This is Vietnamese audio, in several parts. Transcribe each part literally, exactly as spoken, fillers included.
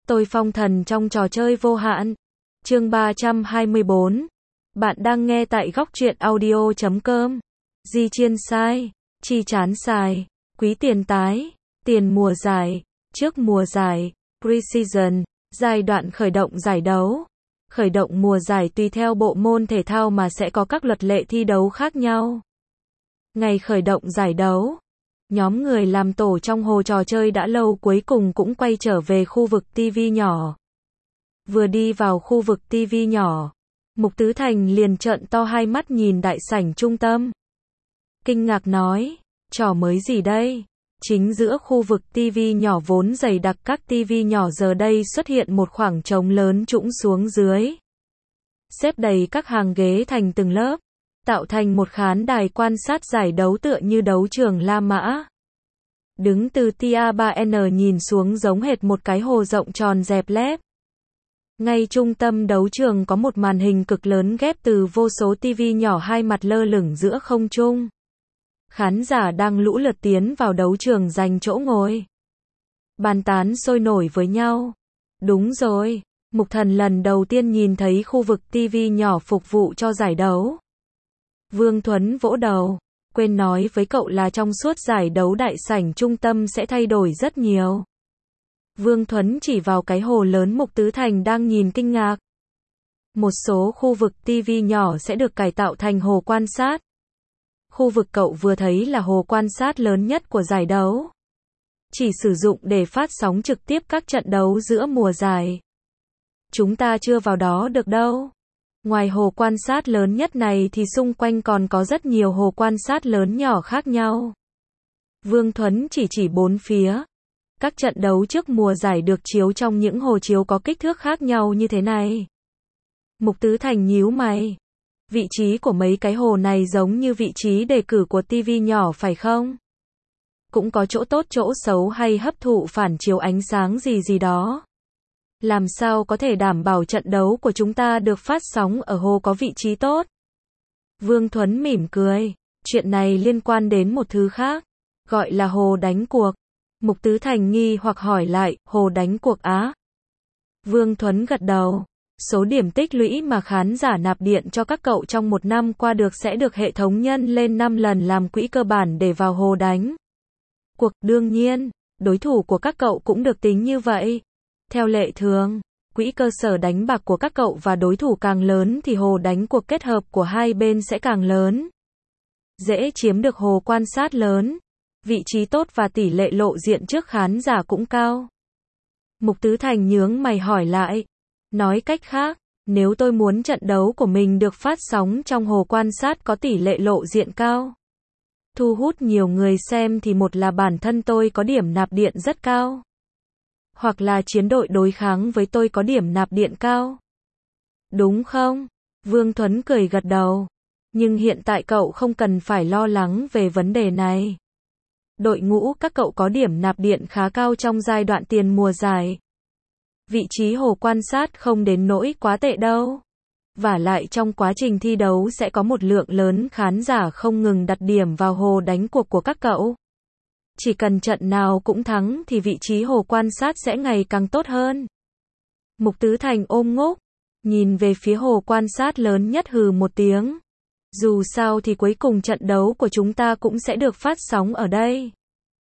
Tôi phong thần trong trò chơi vô hạn. Chương ba trăm hai mươi bốn. Bạn đang nghe tại góc truyện audio chấm com. Di chiên sai, chi chán xài, quý tiền tái, tiền mùa giải, trước mùa giải, pre-season, giai đoạn khởi động giải đấu. Khởi động mùa giải tùy theo bộ môn thể thao mà sẽ có các luật lệ thi đấu khác nhau. Ngày khởi động giải đấu, nhóm người làm tổ trong hồ trò chơi đã lâu cuối cùng cũng quay trở về khu vực ti vi nhỏ. Vừa đi vào khu vực ti vi nhỏ, Mục Tứ Thành liền trợn to hai mắt nhìn đại sảnh trung tâm. Kinh ngạc nói, trò mới gì đây? Chính giữa khu vực ti vi nhỏ vốn dày đặc các ti vi nhỏ giờ đây xuất hiện một khoảng trống lớn trũng xuống dưới. Xếp đầy các hàng ghế thành từng lớp, tạo thành một khán đài quan sát giải đấu tựa như đấu trường La Mã. Đứng từ Tia ba N nhìn xuống giống hệt một cái hồ rộng tròn dẹp lép. Ngay trung tâm đấu trường có một màn hình cực lớn ghép từ vô số tivi nhỏ hai mặt lơ lửng giữa không trung. Khán giả đang lũ lượt tiến vào đấu trường giành chỗ ngồi. Bàn tán sôi nổi với nhau. Đúng rồi, Mục Thần lần đầu tiên nhìn thấy khu vực tivi nhỏ phục vụ cho giải đấu. Vương Thuấn vỗ đầu, quên nói với cậu là trong suốt giải đấu đại sảnh trung tâm sẽ thay đổi rất nhiều. Vương Thuấn chỉ vào cái hồ lớn Mục Tứ Thành đang nhìn kinh ngạc. Một số khu vực ti vi nhỏ sẽ được cải tạo thành hồ quan sát. Khu vực cậu vừa thấy là hồ quan sát lớn nhất của giải đấu. Chỉ sử dụng để phát sóng trực tiếp các trận đấu giữa mùa giải. Chúng ta chưa vào đó được đâu. Ngoài hồ quan sát lớn nhất này thì xung quanh còn có rất nhiều hồ quan sát lớn nhỏ khác nhau. Vương Thuấn chỉ chỉ bốn phía. Các trận đấu trước mùa giải được chiếu trong những hồ chiếu có kích thước khác nhau như thế này. Mục Tứ Thành nhíu mày. Vị trí của mấy cái hồ này giống như vị trí đề cử của tivi nhỏ phải không? Cũng có chỗ tốt chỗ xấu hay hấp thụ phản chiếu ánh sáng gì gì đó. Làm sao có thể đảm bảo trận đấu của chúng ta được phát sóng ở hồ có vị trí tốt? Vương Thuấn mỉm cười. Chuyện này liên quan đến một thứ khác. Gọi là hồ đánh cuộc. Mục Tứ Thành nghi hoặc hỏi lại, hồ đánh cuộc á? Vương Thuấn gật đầu. Số điểm tích lũy mà khán giả nạp điện cho các cậu trong một năm qua được sẽ được hệ thống nhân lên năm lần làm quỹ cơ bản để vào hồ đánh cuộc. Đương nhiên, đối thủ của các cậu cũng được tính như vậy. Theo lệ thường, quỹ cơ sở đánh bạc của các cậu và đối thủ càng lớn thì hồ đánh cuộc kết hợp của hai bên sẽ càng lớn. Dễ chiếm được hồ quan sát lớn. Vị trí tốt và tỷ lệ lộ diện trước khán giả cũng cao. Mục Tứ Thành nhướng mày hỏi lại. Nói cách khác, nếu tôi muốn trận đấu của mình được phát sóng trong hồ quan sát có tỷ lệ lộ diện cao, thu hút nhiều người xem thì một là bản thân tôi có điểm nạp điện rất cao. Hoặc là chiến đội đối kháng với tôi có điểm nạp điện cao. Đúng không? Vương Thuấn cười gật đầu. Nhưng hiện tại cậu không cần phải lo lắng về vấn đề này. Đội ngũ các cậu có điểm nạp điện khá cao trong giai đoạn tiền mùa giải. Vị trí hồ quan sát không đến nỗi quá tệ đâu. Vả lại trong quá trình thi đấu sẽ có một lượng lớn khán giả không ngừng đặt điểm vào hồ đánh cuộc của các cậu. Chỉ cần trận nào cũng thắng thì vị trí hồ quan sát sẽ ngày càng tốt hơn. Mục Tứ Thành ôm ngốc, nhìn về phía hồ quan sát lớn nhất hừ một tiếng. Dù sao thì cuối cùng trận đấu của chúng ta cũng sẽ được phát sóng ở đây.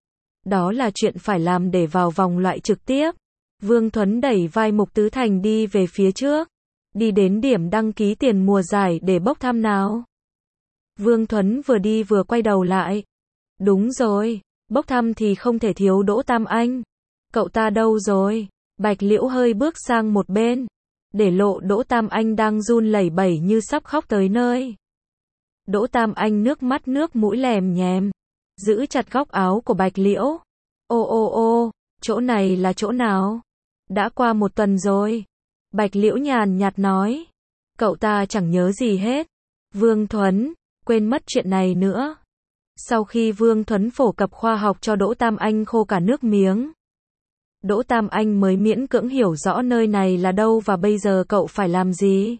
Đó là chuyện phải làm để vào vòng loại trực tiếp. Vương Thuấn đẩy vai Mục Tứ Thành đi về phía trước. Đi đến điểm đăng ký tiền mùa giải để bốc thăm nào. Vương Thuấn vừa đi vừa quay đầu lại. Đúng rồi, bốc thăm thì không thể thiếu Đỗ Tam Anh. Cậu ta đâu rồi? Bạch Liễu hơi bước sang một bên. Để lộ Đỗ Tam Anh đang run lẩy bẩy như sắp khóc tới nơi. Đỗ Tam Anh nước mắt nước mũi lèm nhèm. Giữ chặt góc áo của Bạch Liễu. Ô ô ô, chỗ này là chỗ nào? Đã qua một tuần rồi. Bạch Liễu nhàn nhạt nói. Cậu ta chẳng nhớ gì hết. Vương Thuấn, quên mất chuyện này nữa. Sau khi Vương Thuấn phổ cập khoa học cho Đỗ Tam Anh khô cả nước miếng. Đỗ Tam Anh mới miễn cưỡng hiểu rõ nơi này là đâu và bây giờ cậu phải làm gì.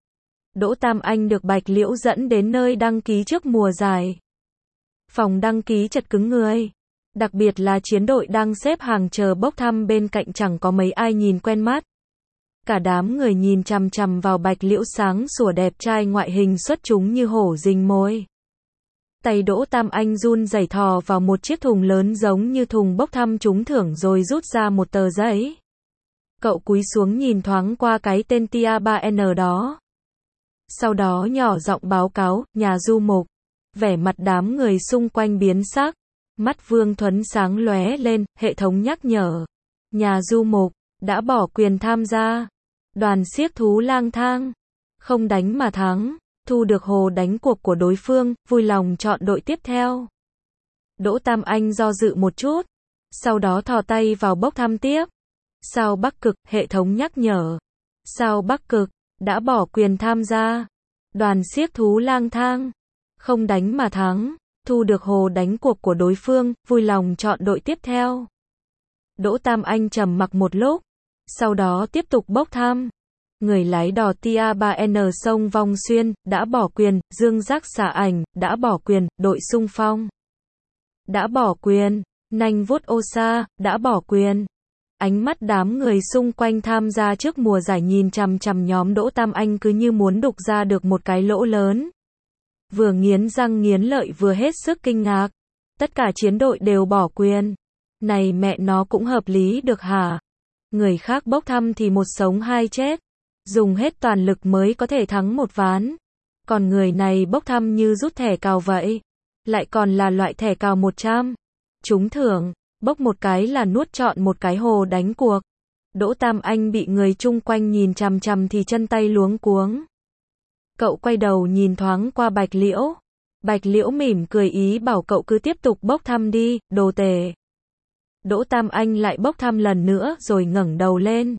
Đỗ Tam Anh được Bạch Liễu dẫn đến nơi đăng ký trước mùa giải. Phòng đăng ký chật cứng người. Đặc biệt là chiến đội đang xếp hàng chờ bốc thăm bên cạnh chẳng có mấy ai nhìn quen mắt. Cả đám người nhìn chằm chằm vào Bạch Liễu sáng sủa đẹp trai ngoại hình xuất chúng như hổ rình mồi. Tay Đỗ Tam Anh run rẩy thò vào một chiếc thùng lớn giống như thùng bốc thăm trúng thưởng rồi rút ra một tờ giấy. Cậu cúi xuống nhìn thoáng qua cái tên Tia ba N đó. Sau đó nhỏ giọng báo cáo, nhà du mục. Vẻ mặt đám người xung quanh biến sắc. Mắt Vương Thuấn sáng lóe lên, hệ thống nhắc nhở. Nhà du mục, đã bỏ quyền tham gia. Đoàn xiếc thú lang thang. Không đánh mà thắng. Thu được hồ đánh cuộc của đối phương, vui lòng chọn đội tiếp theo. Đỗ Tam Anh do dự một chút. Sau đó thò tay vào bốc thăm tiếp. Sao Bắc Cực, hệ thống nhắc nhở. Sao Bắc Cực, đã bỏ quyền tham gia. Đoàn xiếc thú lang thang. Không đánh mà thắng. Thu được hồ đánh cuộc của đối phương, vui lòng chọn đội tiếp theo. Đỗ Tam Anh trầm mặc một lúc. Sau đó tiếp tục bốc thăm. Người lái đò Tia ba N sông Vong Xuyên, đã bỏ quyền. Dương Giác Xạ Ảnh, đã bỏ quyền. Đội xung phong, đã bỏ quyền. Nanh vuốt ô sa, đã bỏ quyền. Ánh mắt đám người xung quanh tham gia trước mùa giải nhìn chằm chằm nhóm Đỗ Tam Anh cứ như muốn đục ra được một cái lỗ lớn. Vừa nghiến răng nghiến lợi vừa hết sức kinh ngạc. Tất cả chiến đội đều bỏ quyền. Này mẹ nó cũng hợp lý được hả? Người khác bốc thăm thì một sống hai chết. Dùng hết toàn lực mới có thể thắng một ván. Còn người này bốc thăm như rút thẻ cào vậy. Lại còn là loại thẻ cào một trăm. Trúng thưởng, bốc một cái là nuốt trọn một cái hồ đánh cuộc. Đỗ Tam Anh bị người chung quanh nhìn chằm chằm thì chân tay luống cuống. Cậu quay đầu nhìn thoáng qua Bạch Liễu. Bạch Liễu mỉm cười ý bảo cậu cứ tiếp tục bốc thăm đi, đồ tể. Đỗ Tam Anh lại bốc thăm lần nữa rồi ngẩng đầu lên.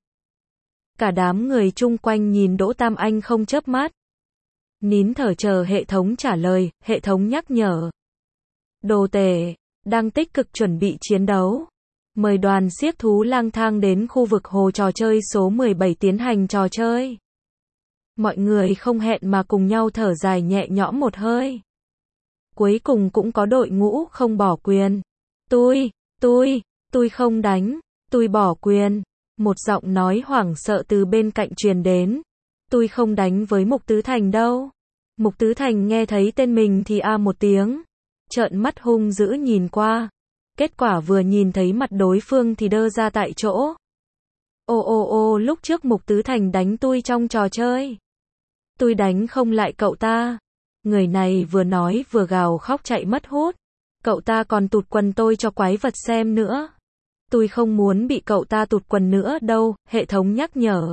Cả đám người chung quanh nhìn Đỗ Tam Anh không chớp mắt. Nín thở chờ hệ thống trả lời, hệ thống nhắc nhở. Đồ tể, đang tích cực chuẩn bị chiến đấu. Mời đoàn xiếc thú lang thang đến khu vực hồ trò chơi số mười bảy tiến hành trò chơi. Mọi người không hẹn mà cùng nhau thở dài nhẹ nhõm một hơi. Cuối cùng cũng có đội ngũ không bỏ quyền. Tôi, tôi, tôi không đánh, tôi bỏ quyền. Một giọng nói hoảng sợ từ bên cạnh truyền đến. Tôi không đánh với Mục Tứ Thành đâu. Mục Tứ Thành nghe thấy tên mình thì a một tiếng. Trợn mắt hung dữ nhìn qua. Kết quả vừa nhìn thấy mặt đối phương thì đơ ra tại chỗ. Ô ô ô lúc trước Mục Tứ Thành đánh tôi trong trò chơi. Tôi đánh không lại cậu ta. Người này vừa nói vừa gào khóc chạy mất hút. Cậu ta còn tụt quần tôi cho quái vật xem nữa. Tôi không muốn bị cậu ta tụt quần nữa đâu, hệ thống nhắc nhở.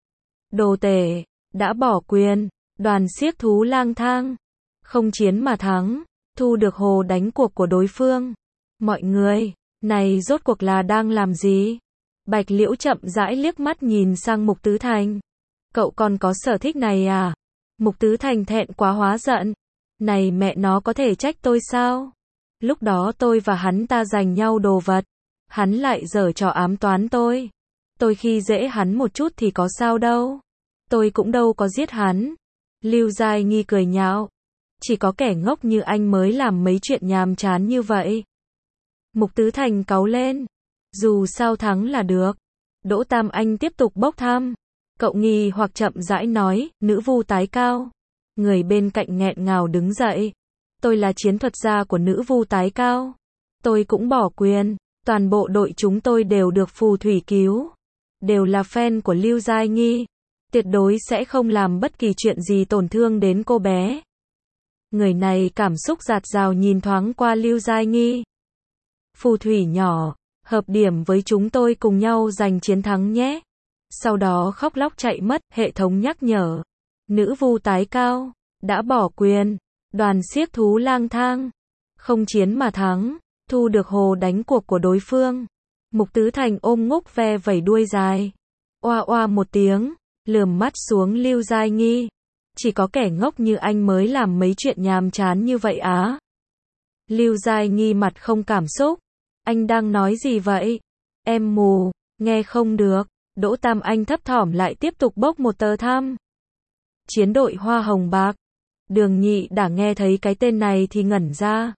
Đồ tể, đã bỏ quyền. Đoàn xiếc thú lang thang. Không chiến mà thắng. Thu được hồ đánh cuộc của đối phương. Mọi người, này rốt cuộc là đang làm gì? Bạch Liễu chậm rãi liếc mắt nhìn sang Mục Tứ Thành. Cậu còn có sở thích này à? Mục Tứ Thành thẹn quá hóa giận. Này mẹ nó có thể trách tôi sao? Lúc đó tôi và hắn ta giành nhau đồ vật. Hắn lại giở trò ám toán tôi. Tôi khi dễ hắn một chút thì có sao đâu. Tôi cũng đâu có giết hắn. Lưu Giai Nghi cười nhạo. Chỉ có kẻ ngốc như anh mới làm mấy chuyện nhàm chán như vậy. Mục Tứ Thành cáu lên. Dù sao thắng là được. Đỗ Tam Anh tiếp tục bốc thăm. Cậu nghi hoặc chậm rãi nói, nữ vu tái cao. Người bên cạnh nghẹn ngào đứng dậy. Tôi là chiến thuật gia của nữ vu tái cao. Tôi cũng bỏ quyền. Toàn bộ đội chúng tôi đều được phù thủy cứu. Đều là fan của Lưu Giai Nghi. Tuyệt đối sẽ không làm bất kỳ chuyện gì tổn thương đến cô bé. Người này cảm xúc dạt dào nhìn thoáng qua Lưu Giai Nghi. Phù thủy nhỏ, hợp điểm với chúng tôi cùng nhau giành chiến thắng nhé. Sau đó khóc lóc chạy mất, hệ thống nhắc nhở. Nữ vu tái cao, đã bỏ quyền. Đoàn xiếc thú lang thang. Không chiến mà thắng. Thu được hồ đánh cuộc của đối phương. Mục Tứ Thành ôm ngúc ve vẩy đuôi dài. Oa oa một tiếng, lườm mắt xuống Lưu Giai Nghi. Chỉ có kẻ ngốc như anh mới làm mấy chuyện nhàm chán như vậy á. Lưu Giai Nghi mặt không cảm xúc. Anh đang nói gì vậy? Em mù, nghe không được. Đỗ Tam Anh thấp thỏm lại tiếp tục bốc một tờ thăm. Chiến đội Hoa Hồng Bạc. Đường Nhị đã nghe thấy cái tên này thì ngẩn ra.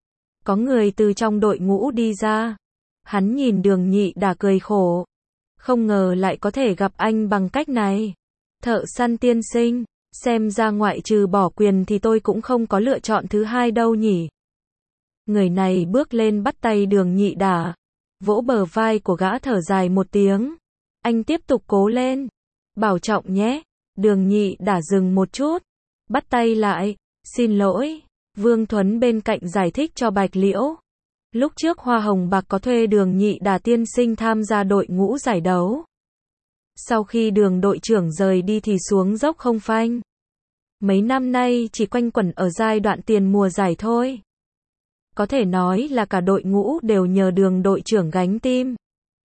Có người từ trong đội ngũ đi ra. Hắn nhìn Đường Nhị Đả cười khổ. Không ngờ lại có thể gặp anh bằng cách này. Thợ săn tiên sinh, xem ra ngoại trừ bỏ quyền thì tôi cũng không có lựa chọn thứ hai đâu nhỉ. Người này bước lên bắt tay Đường Nhị Đả, vỗ bờ vai của gã thở dài một tiếng. Anh tiếp tục cố lên. Bảo trọng nhé. Đường Nhị Đả dừng một chút. Bắt tay lại. Xin lỗi. Vương Thuấn bên cạnh giải thích cho Bạch Liễu. Lúc trước Hoa Hồng Bạc có thuê Đường Nhị Đả tiên sinh tham gia đội ngũ giải đấu. Sau khi Đường đội trưởng rời đi thì xuống dốc không phanh. Mấy năm nay chỉ quanh quẩn ở giai đoạn tiền mùa giải thôi. Có thể nói là cả đội ngũ đều nhờ Đường đội trưởng gánh tim.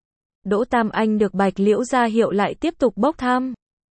Đỗ Tam Anh được Bạch Liễu ra hiệu lại tiếp tục bốc thăm.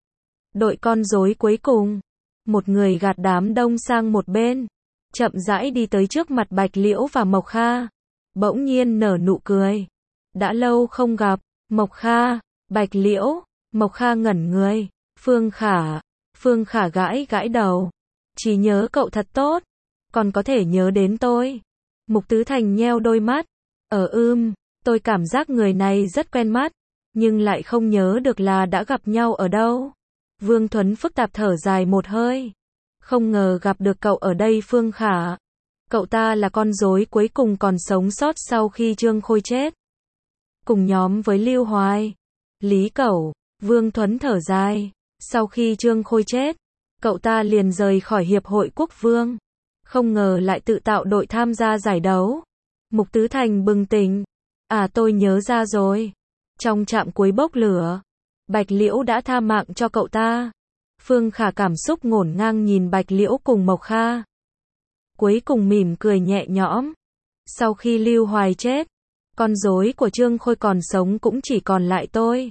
Đội con rối cuối cùng. Một người gạt đám đông sang một bên. Chậm rãi đi tới trước mặt Bạch Liễu và Mộc Kha. Bỗng nhiên nở nụ cười. Đã lâu không gặp. Mộc Kha, Bạch Liễu. Mộc Kha ngẩn người. Phương Khả. Phương Khả gãi gãi đầu. Chỉ nhớ cậu thật tốt. Còn có thể nhớ đến tôi. Mục Tứ Thành nheo đôi mắt. Ở ưm, tôi cảm giác người này rất quen mắt. Nhưng lại không nhớ được là đã gặp nhau ở đâu. Vương Thuấn phức tạp thở dài một hơi. Không ngờ gặp được cậu ở đây Phương Khả. Cậu ta là con rối cuối cùng còn sống sót sau khi Trương Khôi chết. Cùng nhóm với Lưu Hoài, Lý Cẩu. Vương Thuấn thở dài. Sau khi Trương Khôi chết, cậu ta liền rời khỏi Hiệp hội Quốc Vương. Không ngờ lại tự tạo đội tham gia giải đấu. Mục Tứ Thành bừng tỉnh. À, tôi nhớ ra rồi. Trong trạm cuối bốc lửa, Bạch Liễu đã tha mạng cho cậu ta. Phương Khả cảm xúc ngổn ngang nhìn Bạch Liễu cùng Mộc Kha. Cuối cùng mỉm cười nhẹ nhõm. Sau khi Lưu Hoài chết, con rối của Trương Khôi còn sống cũng chỉ còn lại tôi.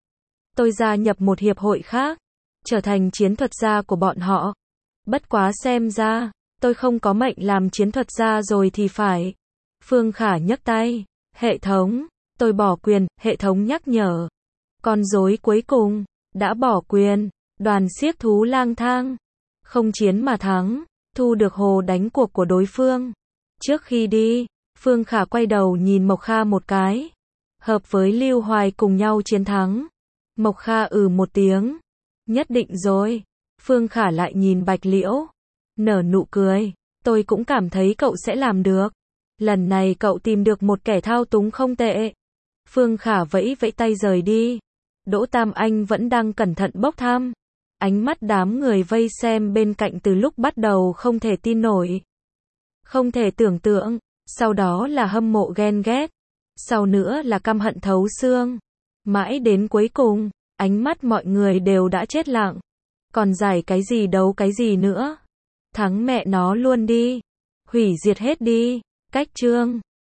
Tôi gia nhập một hiệp hội khác, trở thành chiến thuật gia của bọn họ. Bất quá xem ra, tôi không có mệnh làm chiến thuật gia rồi thì phải. Phương Khả nhấc tay. Hệ thống, tôi bỏ quyền. Hệ thống nhắc nhở. Con rối cuối cùng, đã bỏ quyền. Đoàn xiếc thú lang thang. Không chiến mà thắng, thu được hồ đánh cuộc của đối phương. Trước khi đi, Phương Khả quay đầu nhìn Mộc Kha một cái. Hợp với Lưu Hoài cùng nhau chiến thắng. Mộc Kha ừ một tiếng. Nhất định rồi. Phương Khả lại nhìn Bạch Liễu. Nở nụ cười. Tôi cũng cảm thấy cậu sẽ làm được. Lần này cậu tìm được một kẻ thao túng không tệ. Phương Khả vẫy vẫy tay rời đi. Đỗ Tam Anh vẫn đang cẩn thận bốc thăm. Ánh mắt đám người vây xem bên cạnh từ lúc bắt đầu không thể tin nổi. Không thể tưởng tượng. Sau đó là hâm mộ ghen ghét. Sau nữa là căm hận thấu xương. Mãi đến cuối cùng, ánh mắt mọi người đều đã chết lặng. Còn giải cái gì đấu cái gì nữa. Thắng mẹ nó luôn đi. Hủy diệt hết đi. Cách chương.